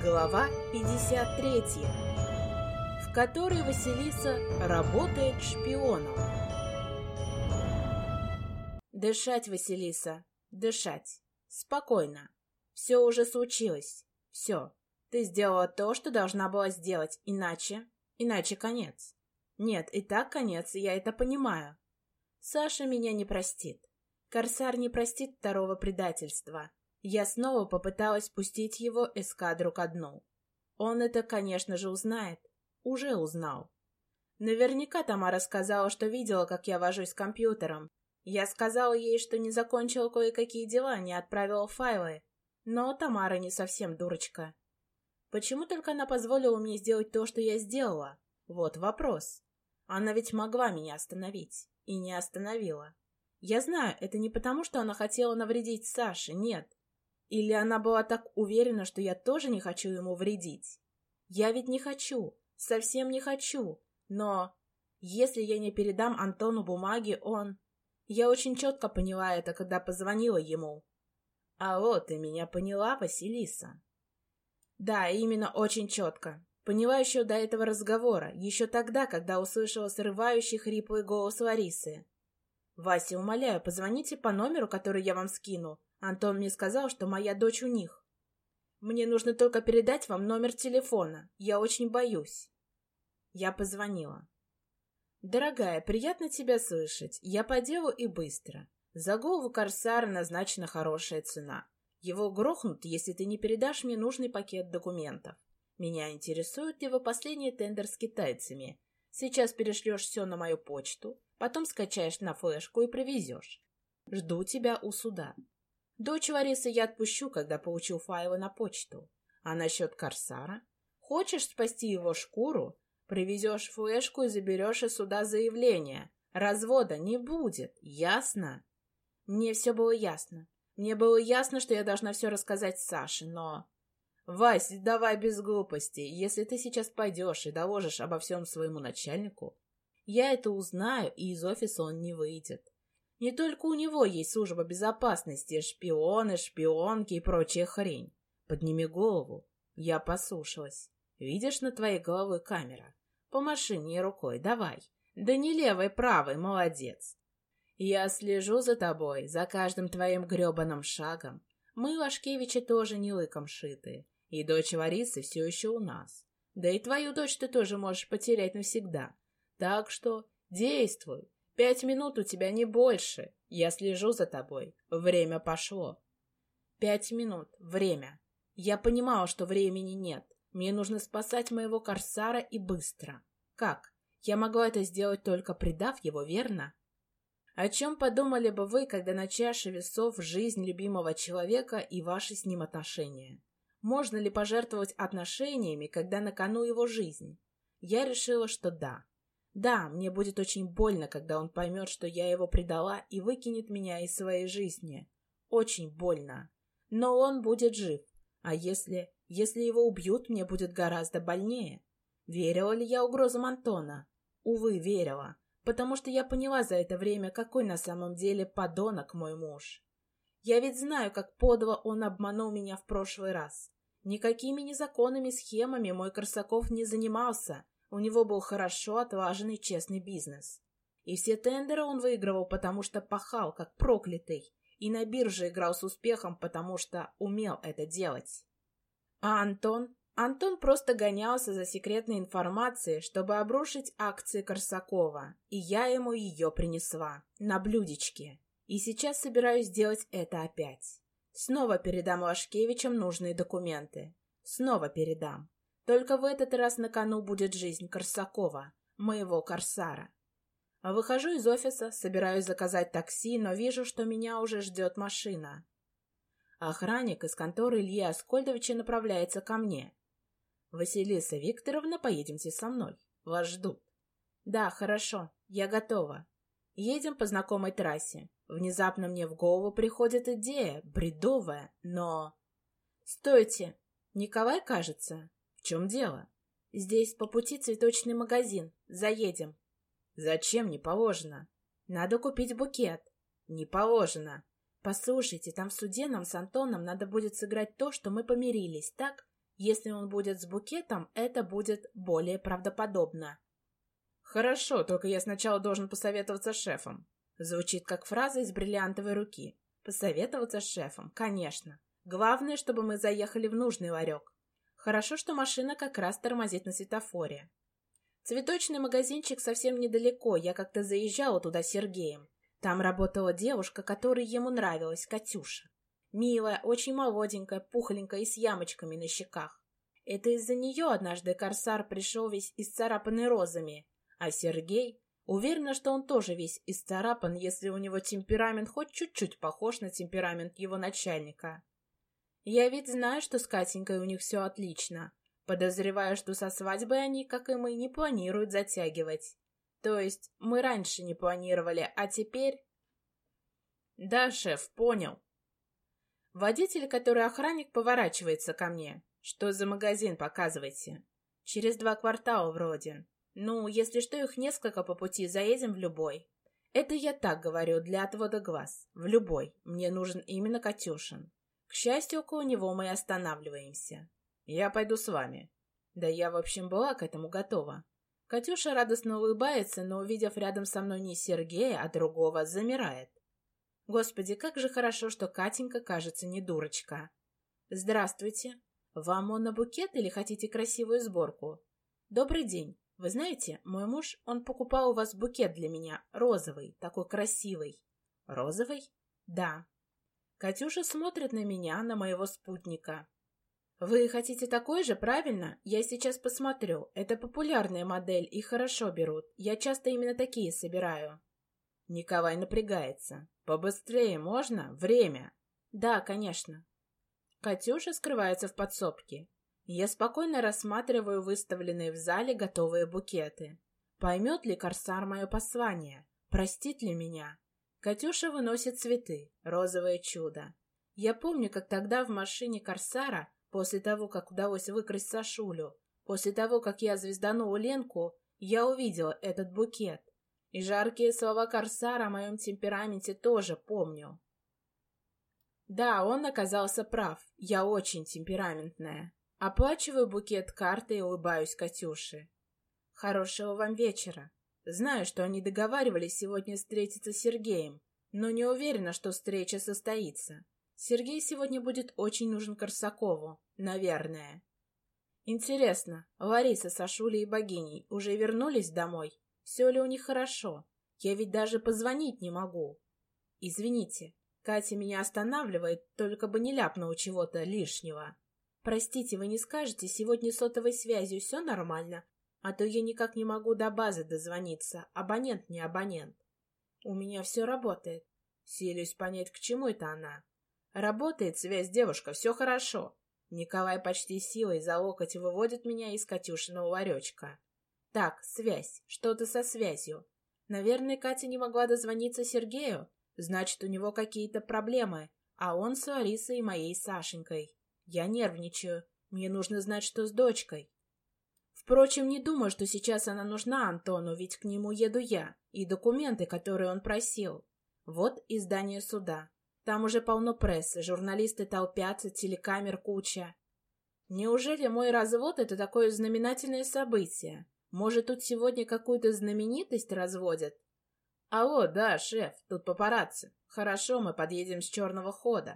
Глава 53, в которой Василиса работает шпионом. Дышать, Василиса, дышать. Спокойно. Все уже случилось. Все. Ты сделала то, что должна была сделать, иначе конец. Нет, и так конец, я это понимаю. Саша меня не простит. Корсар не простит второго предательства. Я снова попыталась пустить его эскадру ко дну. Он это, конечно же, узнает. Уже узнал. Наверняка Тамара сказала, что видела, как я вожусь с компьютером. Я сказала ей, что не закончила кое-какие дела, не отправила файлы. Но Тамара не совсем дурочка. Почему только она позволила мне сделать то, что я сделала? Вот вопрос. Она ведь могла меня остановить. И не остановила. Я знаю, это не потому, что она хотела навредить Саше, нет. Или она была так уверена, что я тоже не хочу ему вредить. Я ведь не хочу, совсем не хочу. Но если я не передам Антону бумаги, он... Я очень четко поняла это, когда позвонила ему. Алло, ты меня поняла, Василиса? Да, именно очень четко. Поняла еще до этого разговора, еще тогда, когда услышала срывающий хриплый голос Ларисы. «Вася, умоляю, позвоните по номеру, который я вам скину. Антон мне сказал, что моя дочь у них. Мне нужно только передать вам номер телефона. Я очень боюсь». Я позвонила. «Дорогая, приятно тебя слышать. Я по делу и быстро. За голову Корсара назначена хорошая цена. Его грохнут, если ты не передашь мне нужный пакет документов. Меня интересует его последний тендер с китайцами. Сейчас перешлешь все на мою почту, потом скачаешь на флешку и привезешь. Жду тебя у суда. Дочь Ларисы я отпущу, когда получу файлы на почту. А насчет Корсара? Хочешь спасти его шкуру? Привезешь флешку и заберешь из суда заявление. Развода не будет, ясно?» Мне все было ясно. Мне было ясно, что я должна все рассказать Саше, но... «Вась, давай без глупостей. Если ты сейчас пойдешь и доложишь обо всем своему начальнику, я это узнаю, и из офиса он не выйдет. Не только у него есть служба безопасности, шпионы, шпионки и прочая хрень. Подними голову». Я послушалась. «Видишь, на твоей голове камера? Помаши мне рукой, давай. Да не левой, правой, молодец. Я слежу за тобой, за каждым твоим гребаным шагом. Мы, Лашкевичи, тоже не лыком шиты. И дочь Ларисы все еще у нас. Да и твою дочь ты тоже можешь потерять навсегда. Так что действуй. 5 минут у тебя не больше. Я слежу за тобой. Время пошло». 5 минут. Время. Я понимала, что времени нет. Мне нужно спасать моего Корсара и быстро. Как? Я могла это сделать, только предав его, верно? О чем подумали бы вы, когда на чаше весов жизнь любимого человека и ваши с ним отношения? Можно ли пожертвовать отношениями, когда на кону его жизнь? Я решила, что да. Да, мне будет очень больно, когда он поймет, что я его предала и выкинет меня из своей жизни. Очень больно. Но он будет жив. А если его убьют, мне будет гораздо больнее. Верила ли я угрозам Антона? Увы, верила. Потому что я поняла за это время, какой на самом деле подонок мой муж. Я ведь знаю, как подло он обманул меня в прошлый раз. Никакими незаконными схемами мой Корсаков не занимался. У него был хорошо отлаженный честный бизнес. И все тендеры он выигрывал, потому что пахал, как проклятый. И на бирже играл с успехом, потому что умел это делать. А Антон? Антон просто гонялся за секретной информацией, чтобы обрушить акции Корсакова, и я ему ее принесла, на блюдечке. И сейчас собираюсь сделать это опять. Снова передам Лашкевичам нужные документы. Снова передам. Только в этот раз на кону будет жизнь Корсакова, моего Корсара. Выхожу из офиса, собираюсь заказать такси, но вижу, что меня уже ждет машина. Охранник из конторы Ильи Аскольдовича направляется ко мне. «Василиса Викторовна, поедемте со мной. Вас ждут». «Да, хорошо, я готова. Едем по знакомой трассе. Внезапно мне в голову приходит идея, бредовая, но...» «Стойте! Николай, кажется? В чем дело?» «Здесь по пути цветочный магазин. Заедем». «Зачем? Не положено». «Надо купить букет». «Не положено». «Послушайте, там в суде нам с Антоном надо будет сыграть то, что мы помирились, так? Если он будет с букетом, это будет более правдоподобно. Хорошо, только я сначала должен посоветоваться с шефом. Звучит как фраза из бриллиантовой руки. Посоветоваться с шефом, конечно. Главное, чтобы мы заехали в нужный ларек. Хорошо, что машина как раз тормозит на светофоре. Цветочный магазинчик совсем недалеко, я как-то заезжала туда с Сергеем. Там работала девушка, которая ему нравилась, Катюша. Милая, очень молоденькая, пухленькая и с ямочками на щеках. Это из-за нее однажды Корсар пришел весь исцарапанный розами, а Сергей... Уверена, что он тоже весь исцарапан, если у него темперамент хоть чуть-чуть похож на темперамент его начальника. Я ведь знаю, что с Катенькой у них все отлично. Подозреваю, что со свадьбой они, как и мы, не планируют затягивать. То есть мы раньше не планировали, а теперь... Да, шеф, понял. Водитель, который охранник, поворачивается ко мне. Что за магазин, показывайте. Через 2 квартала вроде. Ну, если что, их несколько по пути, заедем в любой. Это я так говорю, для отвода глаз. В любой. Мне нужен именно Катюшин. К счастью, около него мы и останавливаемся. Я пойду с вами. Да я, в общем, была к этому готова. Катюша радостно улыбается, но, увидев рядом со мной не Сергея, а другого, замирает. Господи, как же хорошо, что Катенька, кажется, не дурочка. Здравствуйте. Вам он на букет или хотите красивую сборку? Добрый день. Вы знаете, мой муж, он покупал у вас букет для меня, розовый, такой красивый. Розовый? Да. Катюша смотрит на меня, на моего спутника. Вы хотите такой же, правильно? Я сейчас посмотрю. Это популярная модель, и хорошо берут. Я часто именно такие собираю. Николай напрягается. Побыстрее можно? Время. Да, конечно. Катюша скрывается в подсобке. Я спокойно рассматриваю выставленные в зале готовые букеты. Поймет ли Корсар мое послание? Простит ли меня? Катюша выносит цветы, розовое чудо. Я помню, как тогда в машине Корсара, после того, как удалось выкрасть Сашулю, после того, как я звезданула Ленку, я увидела этот букет. И жаркие слова Корсара о моем темпераменте тоже помню. Да, он оказался прав. Я очень темпераментная. Оплачиваю букет картой и улыбаюсь Катюше. Хорошего вам вечера. Знаю, что они договаривались сегодня встретиться с Сергеем, но не уверена, что встреча состоится. Сергей сегодня будет очень нужен Корсакову, наверное. Интересно, Лариса с Ашулей и Богиней уже вернулись домой? Все ли у них хорошо? Я ведь даже позвонить не могу. Извините, Катя меня останавливает, только бы не ляпнула чего-то лишнего. Простите, вы не скажете, сегодня с сотовой связью все нормально? А то я никак не могу до базы дозвониться. Абонент не абонент. У меня все работает. Силюсь понять, к чему это она. Работает связь, девушка, все хорошо. Николай почти силой за локоть выводит меня из Катюшиного ларечка. Так, связь. Что-то со связью. Наверное, Катя не могла дозвониться Сергею. Значит, у него какие-то проблемы. А он с Ларисой и моей Сашенькой. Я нервничаю. Мне нужно знать, что с дочкой. Впрочем, не думаю, что сейчас она нужна Антону, ведь к нему еду я. И документы, которые он просил. Вот и здание суда. Там уже полно прессы, журналисты толпятся, телекамер куча. Неужели мой развод — это такое знаменательное событие? Может, тут сегодня какую-то знаменитость разводят? Алло, да, шеф, тут папарацци. Хорошо, мы подъедем с черного хода.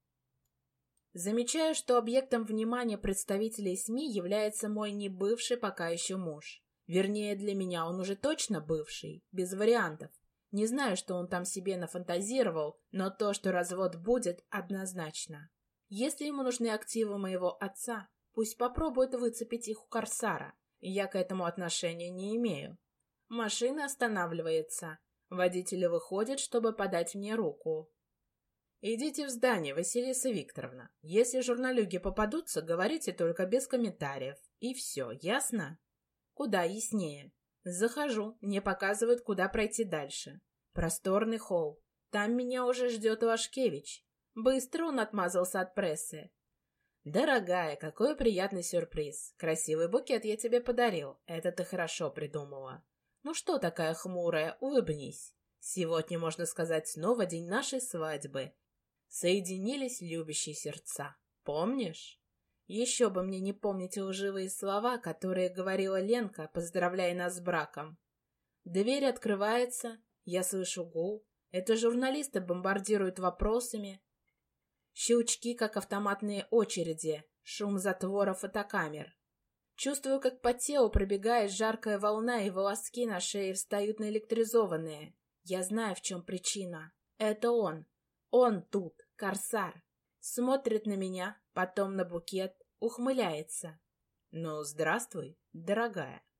Замечаю, что объектом внимания представителей СМИ является мой не бывший пока еще муж. Вернее, для меня он уже точно бывший, без вариантов. Не знаю, что он там себе нафантазировал, но то, что развод будет, однозначно. Если ему нужны активы моего отца, пусть попробует выцепить их у Корсара. Я к этому отношения не имею. Машина останавливается. Водитель выходит, чтобы подать мне руку. «Идите в здание, Василиса Викторовна. Если журналюги попадутся, говорите только без комментариев. И все, ясно?» «Куда яснее?» Захожу, мне показывают, куда пройти дальше. Просторный холл. Там меня уже ждет Вашкевич. Быстро он отмазался от прессы. «Дорогая, какой приятный сюрприз. Красивый букет я тебе подарил. Это ты хорошо придумала. Ну что такая хмурая, улыбнись. Сегодня, можно сказать, снова день нашей свадьбы. Соединились любящие сердца. Помнишь? Еще бы мне не помнить лживые слова, которые говорила Ленка, поздравляя нас с браком. Дверь открывается, я слышу гул. Это журналисты бомбардируют вопросами. Щелчки, как автоматные очереди, шум затвора фотокамер. Чувствую, как по телу пробегает жаркая волна, и волоски на шее встают наэлектризованные. Я знаю, в чем причина. Это он. Он тут, корсар. Смотрит на меня, потом на букет, ухмыляется. «Ну, здравствуй, дорогая».